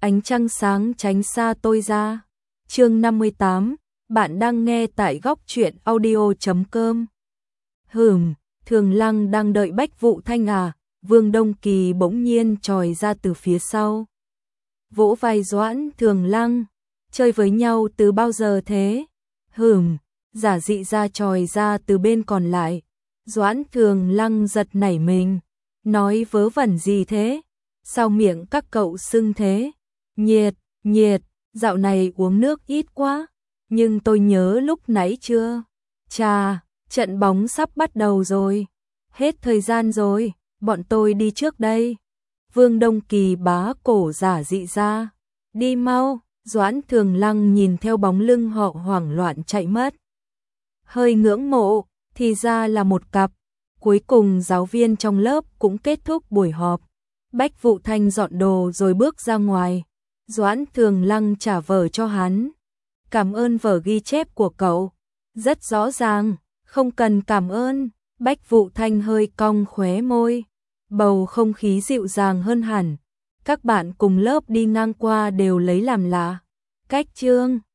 Ánh trăng sáng tránh xa tôi ra. Chương 58, bạn đang nghe tại góc truyện audio.com. Thường Lăng đang đợi Bách Vụ Thanh à? Vương Đông Kỳ bỗng nhiên trồi ra từ phía sau. Vỗ vai Doãn Thường Lăng, chơi với nhau từ bao giờ thế? Giả dị ra trồi ra từ bên còn lại. Doãn Thường Lăng giật nảy mình, nói vớ vẩn gì thế? Sao miệng các cậu sưng thế? Nhiệt, dạo này uống nước ít quá, nhưng tôi nhớ lúc nãy chưa? Chà, trận bóng sắp bắt đầu rồi, hết thời gian rồi, bọn tôi đi trước đây. Vương Đông Kỳ bá cổ giả dị ra, đi mau. Doãn Thường Lăng nhìn theo bóng lưng họ hoảng loạn chạy mất. Hơi ngưỡng mộ, thì ra là một cặp. Cuối cùng giáo viên trong lớp cũng kết thúc buổi họp. Bách Vụ Thanh dọn đồ rồi bước ra ngoài. Doãn Thường Lăng trả vở cho hắn. Cảm ơn vở ghi chép của cậu. Rất rõ ràng, không cần cảm ơn. Bách Vụ Thanh hơi cong khóe môi. Bầu không khí dịu dàng hơn hẳn. Các bạn cùng lớp đi ngang qua đều lấy làm lạ. Cách chương